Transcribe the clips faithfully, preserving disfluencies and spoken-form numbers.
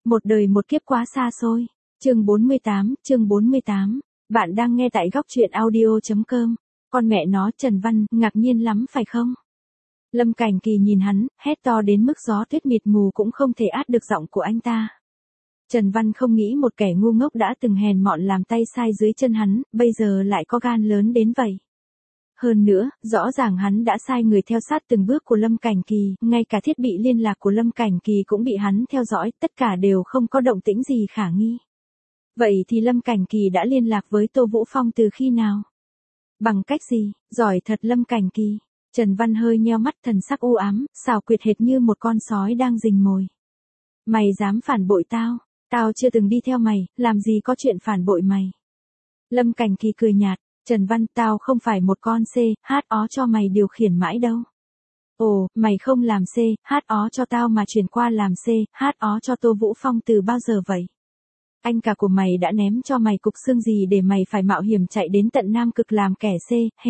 Một đời một kiếp quá xa xôi. Chương bốn mươi tám, chương bốn mươi tám. Bạn đang nghe tại góc truyện audio chấm com. Con mẹ nó, Trần Văn, ngạc nhiên lắm phải không? Lâm Cảnh Kỳ nhìn hắn, hét to đến mức gió tuyết mịt mù cũng không thể át được giọng của anh ta. Trần Văn không nghĩ một kẻ ngu ngốc đã từng hèn mọn làm tay sai dưới chân hắn, bây giờ lại có gan lớn đến vậy. Hơn nữa, rõ ràng hắn đã sai người theo sát từng bước của Lâm Cảnh Kỳ, ngay cả thiết bị liên lạc của Lâm Cảnh Kỳ cũng bị hắn theo dõi, tất cả đều không có động tĩnh gì khả nghi. Vậy thì Lâm Cảnh Kỳ đã liên lạc với Tô Vũ Phong từ khi nào? Bằng cách gì? Giỏi thật Lâm Cảnh Kỳ. Trần Văn hơi nheo mắt, thần sắc u ám, xảo quyệt hệt như một con sói đang rình mồi. Mày dám phản bội tao? Tao chưa từng đi theo mày, làm gì có chuyện phản bội mày? Lâm Cảnh Kỳ cười nhạt. Trần Văn, tao không phải một con C, hát ó cho mày điều khiển mãi đâu. Ồ, mày không làm C, hát ó cho tao mà chuyển qua làm C, hát ó cho Tô Vũ Phong từ bao giờ vậy? Anh cả của mày đã ném cho mày cục xương gì để mày phải mạo hiểm chạy đến tận Nam Cực làm kẻ C, hế?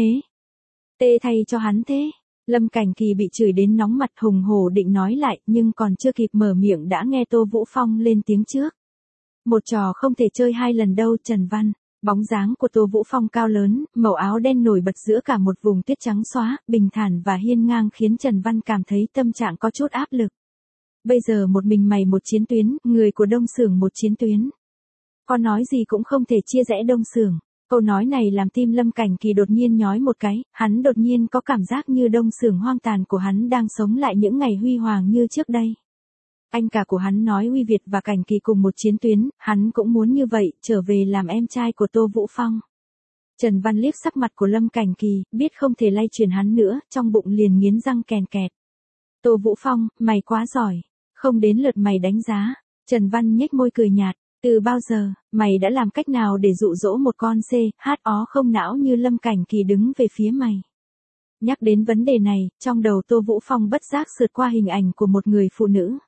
Tê thay cho hắn thế. Lâm Cảnh Kỳ bị chửi đến nóng mặt, hùng hổ định nói lại, nhưng còn chưa kịp mở miệng đã nghe Tô Vũ Phong lên tiếng trước. Một trò không thể chơi hai lần đâu Trần Văn. Bóng dáng của Tô Vũ Phong cao lớn, màu áo đen nổi bật giữa cả một vùng tuyết trắng xóa, bình thản và hiên ngang khiến Trần Văn cảm thấy tâm trạng có chút áp lực. Bây giờ một mình mày một chiến tuyến, người của Đông Xưởng một chiến tuyến. Có nói gì cũng không thể chia rẽ Đông Xưởng. Câu nói này làm tim Lâm Cảnh Kỳ đột nhiên nhói một cái, hắn đột nhiên có cảm giác như Đông Xưởng hoang tàn của hắn đang sống lại những ngày huy hoàng như trước đây. Anh cả của hắn nói Uy Việt và Cảnh Kỳ cùng một chiến tuyến, hắn cũng muốn như vậy, trở về làm em trai của Tô Vũ Phong. Trần Văn liếc sắc mặt của Lâm Cảnh Kỳ, biết không thể lay chuyển hắn nữa, trong bụng liền nghiến răng kèn kẹt. Tô Vũ Phong, mày quá giỏi, không đến lượt mày đánh giá. Trần Văn nhếch môi cười nhạt, từ bao giờ, mày đã làm cách nào để dụ dỗ một con C, hát ó không não như Lâm Cảnh Kỳ đứng về phía mày. Nhắc đến vấn đề này, trong đầu Tô Vũ Phong bất giác sượt qua hình ảnh của một người phụ nữ.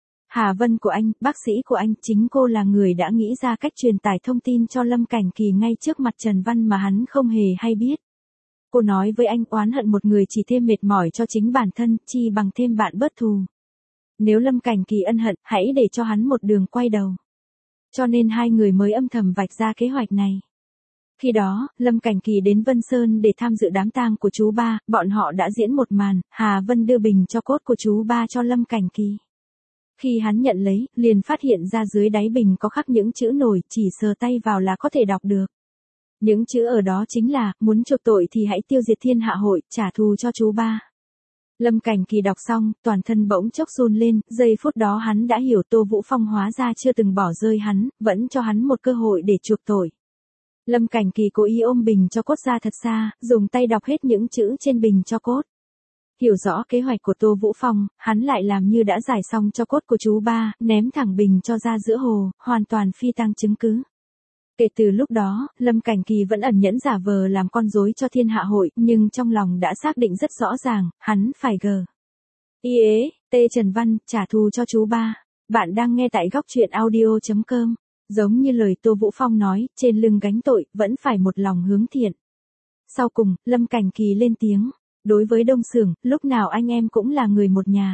Hà Vân của anh, bác sĩ của anh, chính cô là người đã nghĩ ra cách truyền tải thông tin cho Lâm Cảnh Kỳ ngay trước mặt Trần Văn mà hắn không hề hay biết. Cô nói với anh oán hận một người chỉ thêm mệt mỏi cho chính bản thân, chi bằng thêm bạn bớt thù. Nếu Lâm Cảnh Kỳ ân hận, hãy để cho hắn một đường quay đầu. Cho nên hai người mới âm thầm vạch ra kế hoạch này. Khi đó, Lâm Cảnh Kỳ đến Vân Sơn để tham dự đám tang của chú ba, bọn họ đã diễn một màn, Hà Vân đưa bình cho cốt của chú ba cho Lâm Cảnh Kỳ. Khi hắn nhận lấy, liền phát hiện ra dưới đáy bình có khắc những chữ nổi, chỉ sờ tay vào là có thể đọc được. Những chữ ở đó chính là, muốn chuộc tội thì hãy tiêu diệt thiên hạ hội, trả thù cho chú ba. Lâm Cảnh Kỳ đọc xong, toàn thân bỗng chốc run lên, giây phút đó hắn đã hiểu Tô Vũ Phong hóa ra chưa từng bỏ rơi hắn, vẫn cho hắn một cơ hội để chuộc tội. Lâm Cảnh Kỳ cố ý ôm bình cho cốt ra thật xa, dùng tay đọc hết những chữ trên bình cho cốt. Hiểu rõ kế hoạch của Tô Vũ Phong, hắn lại làm như đã giải xong cho cốt của chú ba, ném thẳng bình cho ra giữa hồ, hoàn toàn phi tang chứng cứ. Kể từ lúc đó, Lâm Cảnh Kỳ vẫn ẩn nhẫn giả vờ làm con rối cho thiên hạ hội, nhưng trong lòng đã xác định rất rõ ràng, hắn phải gờ. Y ế, Tê Trần Văn, trả thù cho chú ba. Bạn đang nghe tại góc truyện audio chấm com. Giống như lời Tô Vũ Phong nói, trên lưng gánh tội, vẫn phải một lòng hướng thiện. Sau cùng, Lâm Cảnh Kỳ lên tiếng. Đối với Đông Xưởng, lúc nào anh em cũng là người một nhà.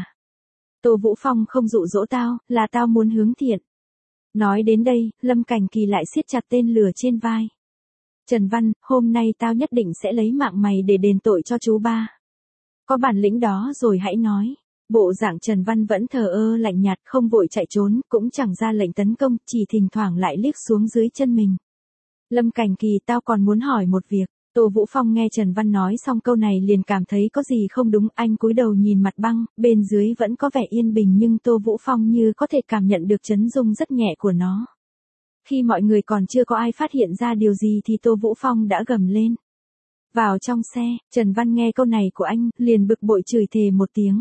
Tô Vũ Phong không dụ dỗ tao, là tao muốn hướng thiện. Nói đến đây, Lâm Cảnh Kỳ lại siết chặt tên lửa trên vai. Trần Văn, hôm nay tao nhất định sẽ lấy mạng mày để đền tội cho chú ba. Có bản lĩnh đó rồi hãy nói. Bộ dạng Trần Văn vẫn thờ ơ lạnh nhạt, không vội chạy trốn, cũng chẳng ra lệnh tấn công, chỉ thỉnh thoảng lại liếc xuống dưới chân mình. Lâm Cảnh Kỳ, tao còn muốn hỏi một việc. Tô Vũ Phong nghe Trần Văn nói xong câu này liền cảm thấy có gì không đúng, anh cúi đầu nhìn mặt băng, bên dưới vẫn có vẻ yên bình nhưng Tô Vũ Phong như có thể cảm nhận được chấn rung rất nhẹ của nó. Khi mọi người còn chưa có ai phát hiện ra điều gì thì Tô Vũ Phong đã gầm lên. Vào trong xe, Trần Văn nghe câu này của anh, liền bực bội chửi thề một tiếng.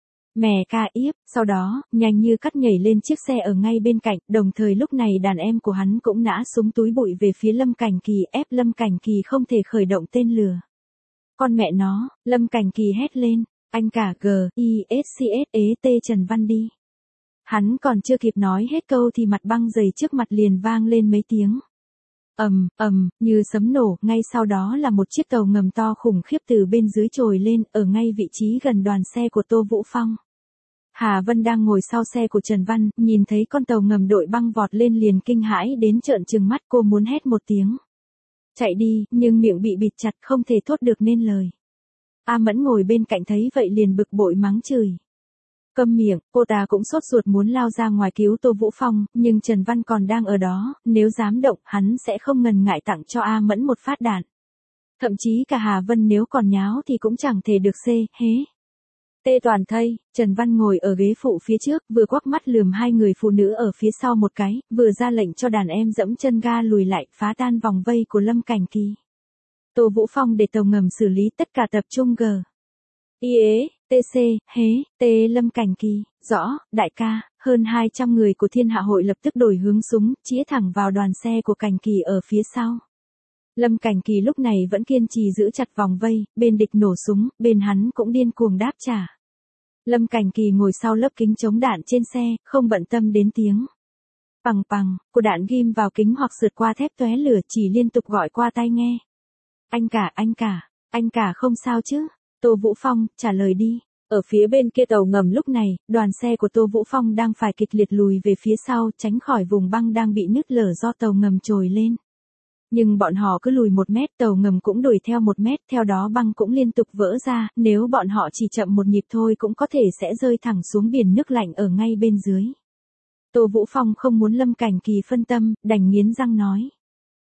Mẹ ca yếp, sau đó, nhanh như cắt nhảy lên chiếc xe ở ngay bên cạnh, đồng thời lúc này đàn em của hắn cũng nã súng túi bụi về phía Lâm Cảnh Kỳ, ép Lâm Cảnh Kỳ không thể khởi động tên lửa. Con mẹ nó, Lâm Cảnh Kỳ hét lên, anh cả G, I, S, C, S, E, T Trần Văn đi. Hắn còn chưa kịp nói hết câu thì mặt băng dày trước mặt liền vang lên mấy tiếng. Ầm, ầm, như sấm nổ, ngay sau đó là một chiếc tàu ngầm to khủng khiếp từ bên dưới trồi lên, ở ngay vị trí gần đoàn xe của Tô Vũ Phong. Hà Vân đang ngồi sau xe của Trần Văn, nhìn thấy con tàu ngầm đội băng vọt lên liền kinh hãi đến trợn trừng mắt, cô muốn hét một tiếng chạy đi, nhưng miệng bị bịt chặt không thể thốt được nên lời. A Mẫn ngồi bên cạnh thấy vậy liền bực bội mắng chửi. Câm miệng, cô ta cũng sốt ruột muốn lao ra ngoài cứu Tô Vũ Phong, nhưng Trần Văn còn đang ở đó, nếu dám động, hắn sẽ không ngần ngại tặng cho A Mẫn một phát đạn. Thậm chí cả Hà Vân nếu còn nháo thì cũng chẳng thể được xê, hế. Tê toàn thây, Trần Văn ngồi ở ghế phụ phía trước, vừa quắc mắt lườm hai người phụ nữ ở phía sau một cái, vừa ra lệnh cho đàn em dẫm chân ga lùi lại, phá tan vòng vây của Lâm Cảnh Kỳ. Tô Vũ Phong để tàu ngầm xử lý, tất cả tập trung G. I ế, tê xê, hế, tê Lâm Cảnh Kỳ, rõ, đại ca, hơn hai trăm người của Thiên Hạ Hội lập tức đổi hướng súng, chĩa thẳng vào đoàn xe của Cảnh Kỳ ở phía sau. Lâm Cảnh Kỳ lúc này vẫn kiên trì giữ chặt vòng vây, bên địch nổ súng, bên hắn cũng điên cuồng đáp trả. Lâm Cảnh Kỳ ngồi sau lớp kính chống đạn trên xe, không bận tâm đến tiếng pằng pằng của đạn ghim vào kính hoặc sượt qua thép tóe lửa, chỉ liên tục gọi qua tai nghe. Anh cả, anh cả, anh cả không sao chứ? Tô Vũ Phong, trả lời đi. Ở phía bên kia tàu ngầm lúc này, đoàn xe của Tô Vũ Phong đang phải kịch liệt lùi về phía sau, tránh khỏi vùng băng đang bị nứt lở do tàu ngầm trồi lên. Nhưng bọn họ cứ lùi một mét, tàu ngầm cũng đuổi theo một mét, theo đó băng cũng liên tục vỡ ra, nếu bọn họ chỉ chậm một nhịp thôi cũng có thể sẽ rơi thẳng xuống biển nước lạnh ở ngay bên dưới. Tô Vũ Phong không muốn Lâm Cảnh Kỳ phân tâm, đành nghiến răng nói.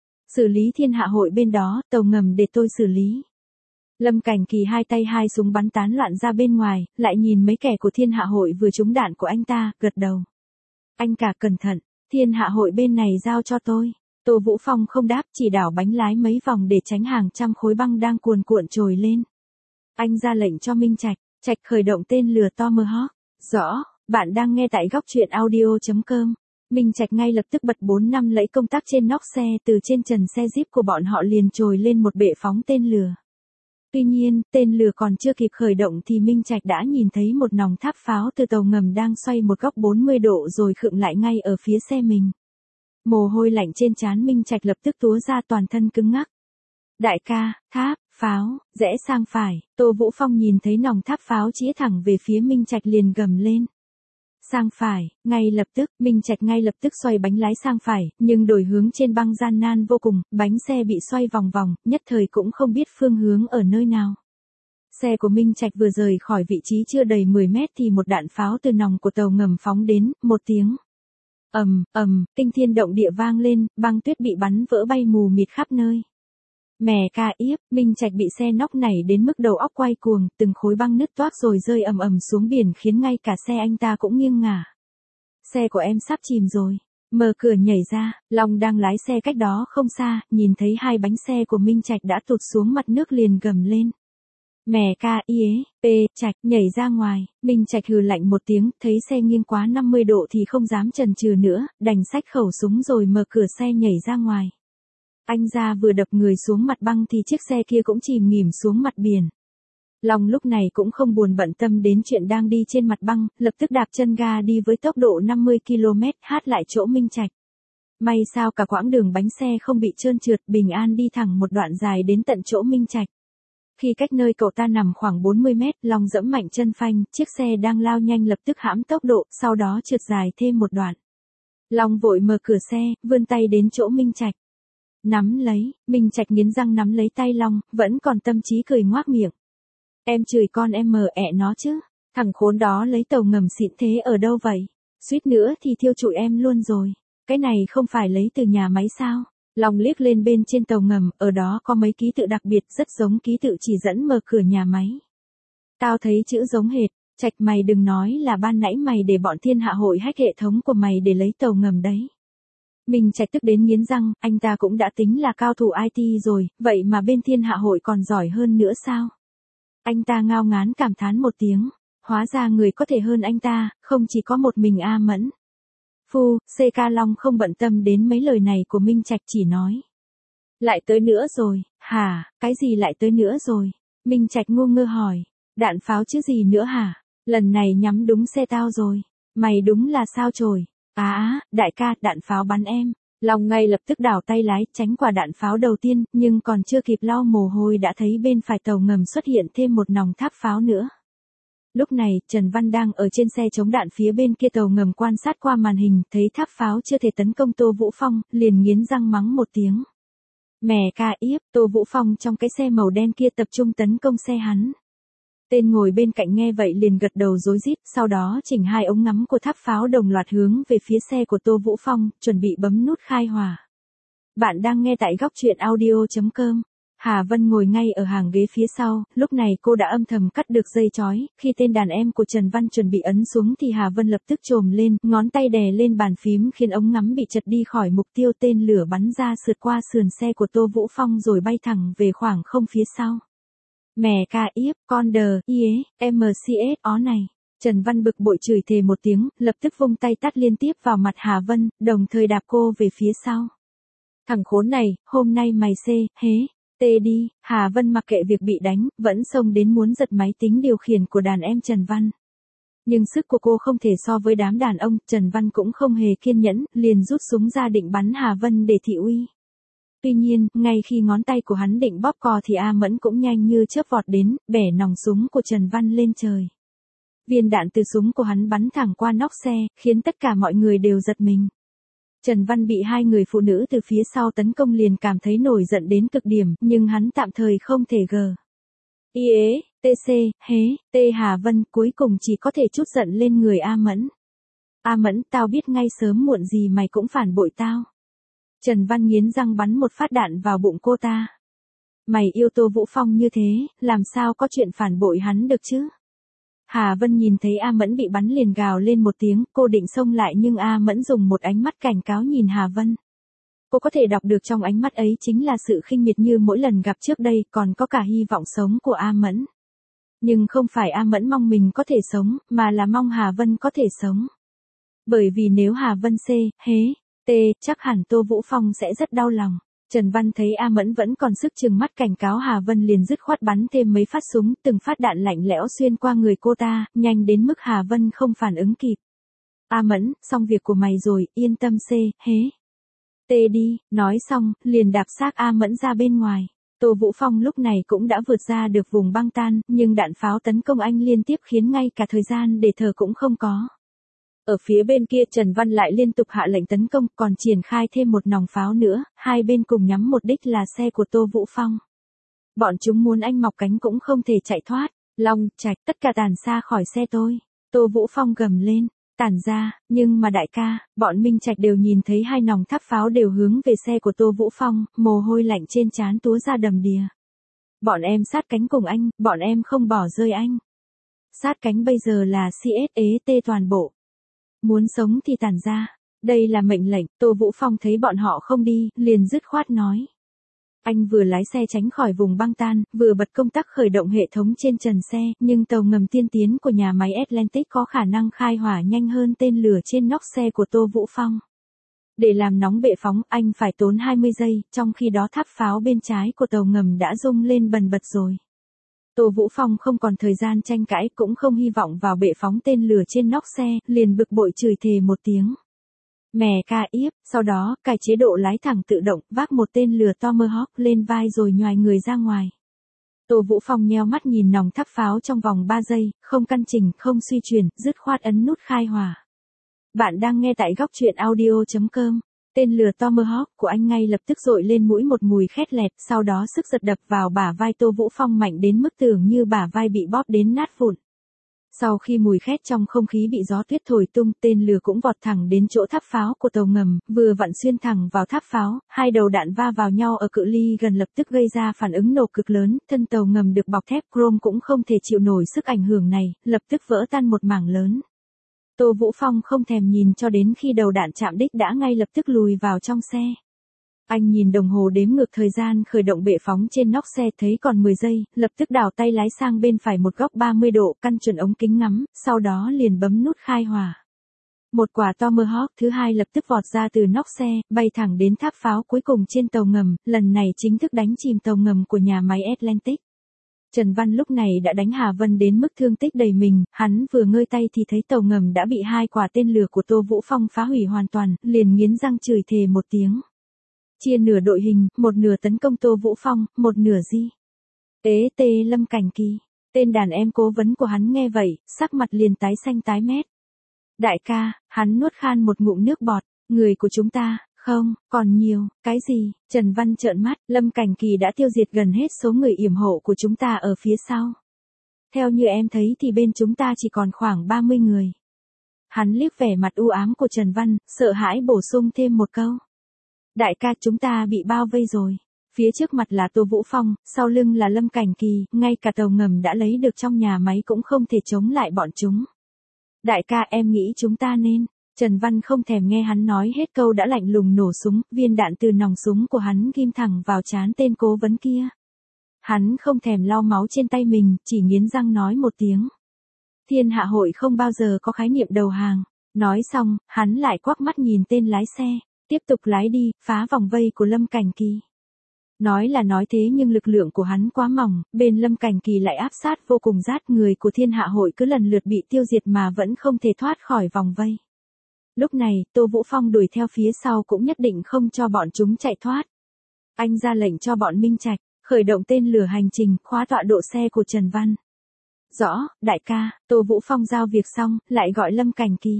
Xử lý Thiên Hạ Hội bên đó, tàu ngầm để tôi xử lý. Lâm Cảnh Kỳ hai tay hai súng bắn tán loạn ra bên ngoài, lại nhìn mấy kẻ của Thiên Hạ Hội vừa trúng đạn của anh ta, gật đầu. Anh cả cẩn thận, Thiên Hạ Hội bên này giao cho tôi. Tô Vũ Phong không đáp, chỉ đảo bánh lái mấy vòng để tránh hàng trăm khối băng đang cuồn cuộn trồi lên. Anh ra lệnh cho Minh Trạch, Trạch khởi động tên lửa Tomahawk. Rõ, bạn đang nghe tại góc truyện audio chấm com. Minh Trạch ngay lập tức bật bốn năm lẫy công tắc trên nóc xe, từ trên trần xe Jeep của bọn họ liền trồi lên một bệ phóng tên lửa. Tuy nhiên, tên lửa còn chưa kịp khởi động thì Minh Trạch đã nhìn thấy một nòng tháp pháo từ tàu ngầm đang xoay một góc bốn mươi độ rồi khựng lại ngay ở phía xe mình. Mồ hôi lạnh trên trán Minh Trạch lập tức túa ra, toàn thân cứng ngắc. Đại ca, tháp, pháo, rẽ sang phải, Tô Vũ Phong nhìn thấy nòng tháp pháo chĩa thẳng về phía Minh Trạch liền gầm lên. Sang phải, ngay lập tức, Minh Trạch ngay lập tức xoay bánh lái sang phải, nhưng đổi hướng trên băng gian nan vô cùng, bánh xe bị xoay vòng vòng, nhất thời cũng không biết phương hướng ở nơi nào. Xe của Minh Trạch vừa rời khỏi vị trí chưa đầy mười mét thì một đạn pháo từ nòng của tàu ngầm phóng đến, một tiếng. Ầm, ầm, kinh thiên động địa vang lên, băng tuyết bị bắn vỡ bay mù mịt khắp nơi. Mè ca yếp, Minh Trạch bị xe nóc nảy đến mức đầu óc quay cuồng, từng khối băng nứt toác rồi rơi ầm ầm xuống biển khiến ngay cả xe anh ta cũng nghiêng ngả. Xe của em sắp chìm rồi. Mở cửa nhảy ra, Long đang lái xe cách đó không xa, nhìn thấy hai bánh xe của Minh Trạch đã tụt xuống mặt nước liền gầm lên. Mè ca yế, pê, Trạch, nhảy ra ngoài, Minh Trạch hừ lạnh một tiếng, thấy xe nghiêng quá năm mươi độ thì không dám chần chừ nữa, đành xách khẩu súng rồi mở cửa xe nhảy ra ngoài. Anh ra vừa đập người xuống mặt băng thì chiếc xe kia cũng chìm nghỉm xuống mặt biển. Long lúc này cũng không buồn bận tâm đến chuyện đang đi trên mặt băng, lập tức đạp chân ga đi với tốc độ năm mươi ki lô mét hát lại chỗ Minh Trạch. May sao cả quãng đường bánh xe không bị trơn trượt, bình an đi thẳng một đoạn dài đến tận chỗ Minh Trạch. Khi cách nơi cậu ta nằm khoảng bốn mươi mét, Long dẫm mạnh chân phanh, chiếc xe đang lao nhanh lập tức hãm tốc độ, sau đó trượt dài thêm một đoạn. Long vội mở cửa xe, vươn tay đến chỗ Minh Trạch. Nắm lấy, Minh Trạch nghiến răng nắm lấy tay Long, vẫn còn tâm trí cười ngoác miệng. Em chửi con em mờ ẹ nó chứ, thằng khốn đó lấy tàu ngầm xịn thế ở đâu vậy? Suýt nữa thì thiêu trụi em luôn rồi, cái này không phải lấy từ nhà máy sao? Long liếc lên bên trên tàu ngầm, ở đó có mấy ký tự đặc biệt rất giống ký tự chỉ dẫn mở cửa nhà máy. Tao thấy chữ giống hệt, Trạch mày đừng nói là ban nãy mày để bọn Thiên Hạ Hội hack hệ thống của mày để lấy tàu ngầm đấy. Minh Trạch tức đến nghiến răng, anh ta cũng đã tính là cao thủ i tê rồi, vậy mà bên Thiên Hạ Hội còn giỏi hơn nữa sao? Anh ta ngao ngán cảm thán một tiếng, hóa ra người có thể hơn anh ta, không chỉ có một mình A Mẫn. Phu, xê ca Long không bận tâm đến mấy lời này của Minh Trạch chỉ nói. Lại tới nữa rồi, hả, cái gì lại tới nữa rồi? Minh Trạch ngu ngơ hỏi, đạn pháo chứ gì nữa hả? Lần này nhắm đúng xe tao rồi, mày đúng là sao chổi? Á, đại ca, đạn pháo bắn em. Long ngay lập tức đảo tay lái, tránh quả đạn pháo đầu tiên, nhưng còn chưa kịp lau mồ hôi đã thấy bên phải tàu ngầm xuất hiện thêm một nòng tháp pháo nữa. Lúc này, Trần Văn đang ở trên xe chống đạn phía bên kia tàu ngầm quan sát qua màn hình, thấy tháp pháo chưa thể tấn công Tô Vũ Phong, liền nghiến răng mắng một tiếng. Mẹ ca yếp, Tô Vũ Phong trong cái xe màu đen kia tập trung tấn công xe hắn. Tên ngồi bên cạnh nghe vậy liền gật đầu rối rít, sau đó chỉnh hai ống ngắm của tháp pháo đồng loạt hướng về phía xe của Tô Vũ Phong, chuẩn bị bấm nút khai hỏa. Bạn đang nghe tại góc truyện audio chấm com. Hà Vân ngồi ngay ở hàng ghế phía sau, lúc này cô đã âm thầm cắt được dây chói, khi tên đàn em của Trần Văn chuẩn bị ấn xuống thì Hà Vân lập tức chồm lên, ngón tay đè lên bàn phím khiến ống ngắm bị chật đi khỏi mục tiêu, tên lửa bắn ra sượt qua sườn xe của Tô Vũ Phong rồi bay thẳng về khoảng không phía sau. Mẹ ca yếp, con đờ, ie, em xê ét ó này. Trần Văn bực bội chửi thề một tiếng, lập tức vung tay tát liên tiếp vào mặt Hà Vân, đồng thời đạp cô về phía sau. Thằng khốn này, hôm nay mày xê, hế, tê đi. Hà Vân mặc kệ việc bị đánh, vẫn xông đến muốn giật máy tính điều khiển của đàn em Trần Văn. Nhưng sức của cô không thể so với đám đàn ông, Trần Văn cũng không hề kiên nhẫn, liền rút súng ra định bắn Hà Vân để thị uy. Tuy nhiên, ngay khi ngón tay của hắn định bóp cò thì A Mẫn cũng nhanh như chớp vọt đến, bẻ nòng súng của Trần Văn lên trời. Viên đạn từ súng của hắn bắn thẳng qua nóc xe, khiến tất cả mọi người đều giật mình. Trần Văn bị hai người phụ nữ từ phía sau tấn công liền cảm thấy nổi giận đến cực điểm, nhưng hắn tạm thời không thể gờ. Ie, tê xê, hế, tê Hà Vân cuối cùng chỉ có thể trút giận lên người A Mẫn. A Mẫn, tao biết ngay sớm muộn gì mày cũng phản bội tao. Trần Văn nghiến răng bắn một phát đạn vào bụng cô ta. Mày yêu Tô Vũ Phong như thế, làm sao có chuyện phản bội hắn được chứ? Hà Vân nhìn thấy A Mẫn bị bắn liền gào lên một tiếng, cô định xông lại nhưng A Mẫn dùng một ánh mắt cảnh cáo nhìn Hà Vân. Cô có thể đọc được trong ánh mắt ấy chính là sự khinh miệt như mỗi lần gặp trước đây, còn có cả hy vọng sống của A Mẫn. Nhưng không phải A Mẫn mong mình có thể sống, mà là mong Hà Vân có thể sống. Bởi vì nếu Hà Vân xê, hế, tê, chắc hẳn Tô Vũ Phong sẽ rất đau lòng. Trần Văn thấy A Mẫn vẫn còn sức trừng mắt cảnh cáo Hà Vân liền dứt khoát bắn thêm mấy phát súng, từng phát đạn lạnh lẽo xuyên qua người cô ta, nhanh đến mức Hà Vân không phản ứng kịp. A Mẫn, xong việc của mày rồi, yên tâm xê, hế. Tê đi, nói xong, liền đạp xác A Mẫn ra bên ngoài. Tô Vũ Phong lúc này cũng đã vượt ra được vùng băng tan, nhưng đạn pháo tấn công anh liên tiếp khiến ngay cả thời gian để thở cũng không có. Ở phía bên kia Trần Văn lại liên tục hạ lệnh tấn công, còn triển khai thêm một nòng pháo nữa, hai bên cùng nhắm một đích là xe của Tô Vũ Phong. Bọn chúng muốn anh mọc cánh cũng không thể chạy thoát. Long, Trạch, tất cả tản ra khỏi xe tôi. Tô Vũ Phong gầm lên, tản ra, nhưng mà đại ca, bọn Minh Trạch đều nhìn thấy hai nòng tháp pháo đều hướng về xe của Tô Vũ Phong, mồ hôi lạnh trên trán túa ra đầm đìa. Bọn em sát cánh cùng anh, bọn em không bỏ rơi anh. Sát cánh bây giờ là xê ét ê tê toàn bộ. Muốn sống thì tản ra. Đây là mệnh lệnh. Tô Vũ Phong thấy bọn họ không đi, liền dứt khoát nói. Anh vừa lái xe tránh khỏi vùng băng tan, vừa bật công tắc khởi động hệ thống trên trần xe, nhưng tàu ngầm tiên tiến của nhà máy Atlantic có khả năng khai hỏa nhanh hơn tên lửa trên nóc xe của Tô Vũ Phong. Để làm nóng bệ phóng, anh phải tốn hai mươi giây, trong khi đó tháp pháo bên trái của tàu ngầm đã rung lên bần bật rồi. Tô Vũ Phong không còn thời gian tranh cãi, cũng không hy vọng vào bệ phóng tên lửa trên nóc xe, liền bực bội chửi thề một tiếng. Mẹ ca yếp, sau đó, cài chế độ lái thẳng tự động, vác một tên lửa Tomahawk lên vai rồi nhoài người ra ngoài. Tô Vũ Phong nheo mắt nhìn nòng tháp pháo trong vòng ba giây, không căn chỉnh, không suy chuyển, dứt khoát ấn nút khai hỏa. Bạn đang nghe tại góc truyện audio chấm com. Tên lửa Tomahawk của anh ngay lập tức dội lên mũi một mùi khét lẹt, sau đó sức giật đập vào bả vai Tô Vũ Phong mạnh đến mức tưởng như bả vai bị bóp đến nát vụn. Sau khi mùi khét trong không khí bị gió tuyết thổi tung, tên lửa cũng vọt thẳng đến chỗ tháp pháo của tàu ngầm, vừa vặn xuyên thẳng vào tháp pháo, hai đầu đạn va vào nhau ở cự ly gần lập tức gây ra phản ứng nổ cực lớn, thân tàu ngầm được bọc thép chrome cũng không thể chịu nổi sức ảnh hưởng này, lập tức vỡ tan một mảng lớn. Tô Vũ Phong không thèm nhìn cho đến khi đầu đạn chạm đích đã ngay lập tức lùi vào trong xe. Anh nhìn đồng hồ đếm ngược thời gian khởi động bệ phóng trên nóc xe thấy còn mười giây, lập tức đảo tay lái sang bên phải một góc ba mươi độ, căn chuẩn ống kính ngắm, sau đó liền bấm nút khai hỏa. Một quả Tomahawk thứ hai lập tức vọt ra từ nóc xe, bay thẳng đến tháp pháo cuối cùng trên tàu ngầm, lần này chính thức đánh chìm tàu ngầm của nhà máy Atlantic. Trần Văn lúc này đã đánh Hà Vân đến mức thương tích đầy mình, hắn vừa ngơi tay thì thấy tàu ngầm đã bị hai quả tên lửa của Tô Vũ Phong phá hủy hoàn toàn, liền nghiến răng chửi thề một tiếng. Chia nửa đội hình, một nửa tấn công Tô Vũ Phong, một nửa di. Ế tê Lâm Cảnh Kỳ. Tên đàn em cố vấn của hắn nghe vậy, sắc mặt liền tái xanh tái mét. Đại ca, hắn nuốt khan một ngụm nước bọt, người của chúng ta, không, còn nhiều, cái gì, Trần Văn trợn mắt, Lâm Cảnh Kỳ đã tiêu diệt gần hết số người yểm hộ của chúng ta ở phía sau. Theo như em thấy thì bên chúng ta chỉ còn khoảng ba mươi người. Hắn liếc vẻ mặt u ám của Trần Văn, sợ hãi bổ sung thêm một câu. Đại ca, chúng ta bị bao vây rồi. Phía trước mặt là Tô Vũ Phong, sau lưng là Lâm Cảnh Kỳ, ngay cả tàu ngầm đã lấy được trong nhà máy cũng không thể chống lại bọn chúng. Đại ca, em nghĩ chúng ta nên... Trần Văn không thèm nghe hắn nói hết câu đã lạnh lùng nổ súng, viên đạn từ nòng súng của hắn ghim thẳng vào trán tên cố vấn kia. Hắn không thèm lau máu trên tay mình, chỉ nghiến răng nói một tiếng. Thiên hạ hội không bao giờ có khái niệm đầu hàng. Nói xong, hắn lại quắc mắt nhìn tên lái xe, tiếp tục lái đi, phá vòng vây của Lâm Cảnh Kỳ. Nói là nói thế nhưng lực lượng của hắn quá mỏng, bên Lâm Cảnh Kỳ lại áp sát vô cùng rát, người của thiên hạ hội cứ lần lượt bị tiêu diệt mà vẫn không thể thoát khỏi vòng vây. Lúc này, Tô Vũ Phong đuổi theo phía sau cũng nhất định không cho bọn chúng chạy thoát. Anh ra lệnh cho bọn Minh Trạch, khởi động tên lửa hành trình, khóa tọa độ xe của Trần Văn. Rõ, đại ca, Tô Vũ Phong giao việc xong, lại gọi Lâm Cảnh Kỳ.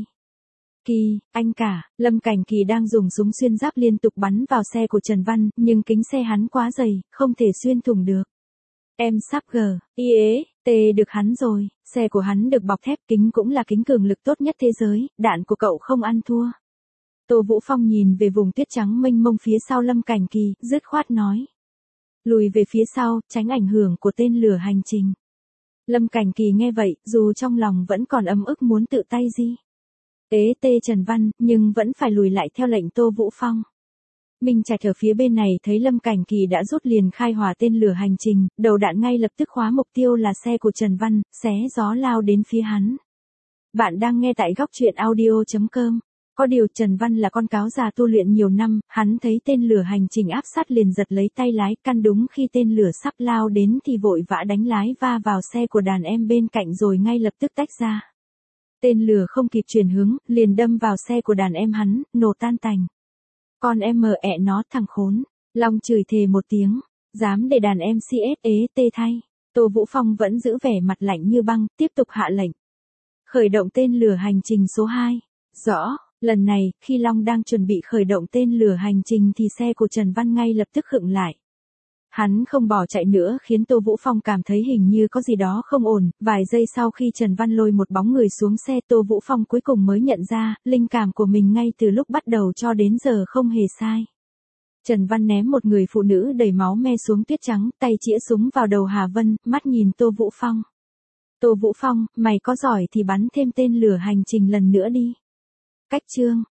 Kỳ, anh cả, Lâm Cảnh Kỳ đang dùng súng xuyên giáp liên tục bắn vào xe của Trần Văn, nhưng kính xe hắn quá dày, không thể xuyên thủng được. Em sắp gờ, y ế, tê được hắn rồi, xe của hắn được bọc thép, kính cũng là kính cường lực tốt nhất thế giới, đạn của cậu không ăn thua. Tô Vũ Phong nhìn về vùng tuyết trắng mênh mông phía sau Lâm Cảnh Kỳ, dứt khoát nói. Lùi về phía sau, tránh ảnh hưởng của tên lửa hành trình. Lâm Cảnh Kỳ nghe vậy, dù trong lòng vẫn còn ấm ức muốn tự tay di. Ế tê Trần Văn, nhưng vẫn phải lùi lại theo lệnh Tô Vũ Phong. Minh Trạch ở phía bên này thấy Lâm Cảnh Kỳ đã rút liền khai hỏa tên lửa hành trình, đầu đạn ngay lập tức khóa mục tiêu là xe của Trần Văn, xé gió lao đến phía hắn. Bạn đang nghe tại góc truyện audio chấm com. Có điều Trần Văn là con cáo già tu luyện nhiều năm, hắn thấy tên lửa hành trình áp sát liền giật lấy tay lái, căn đúng khi tên lửa sắp lao đến thì vội vã đánh lái va vào xe của đàn em bên cạnh rồi ngay lập tức tách ra. Tên lửa không kịp chuyển hướng, liền đâm vào xe của đàn em hắn, nổ tan tành. Con em mờ ẹ nó thằng khốn, Long chửi thề một tiếng, dám để đàn em xê ét ế tê thay. Tô Vũ Phong vẫn giữ vẻ mặt lạnh như băng, tiếp tục hạ lệnh. Khởi động tên lửa hành trình số hai. Rõ, lần này, khi Long đang chuẩn bị khởi động tên lửa hành trình thì xe của Trần Văn ngay lập tức khựng lại. Hắn không bỏ chạy nữa khiến Tô Vũ Phong cảm thấy hình như có gì đó không ổn, vài giây sau khi Trần Văn lôi một bóng người xuống xe Tô Vũ Phong cuối cùng mới nhận ra, linh cảm của mình ngay từ lúc bắt đầu cho đến giờ không hề sai. Trần Văn ném một người phụ nữ đầy máu me xuống tuyết trắng, tay chĩa súng vào đầu Hà Vân, mắt nhìn Tô Vũ Phong. Tô Vũ Phong, mày có giỏi thì bắn thêm tên lửa hành trình lần nữa đi. Cách chương.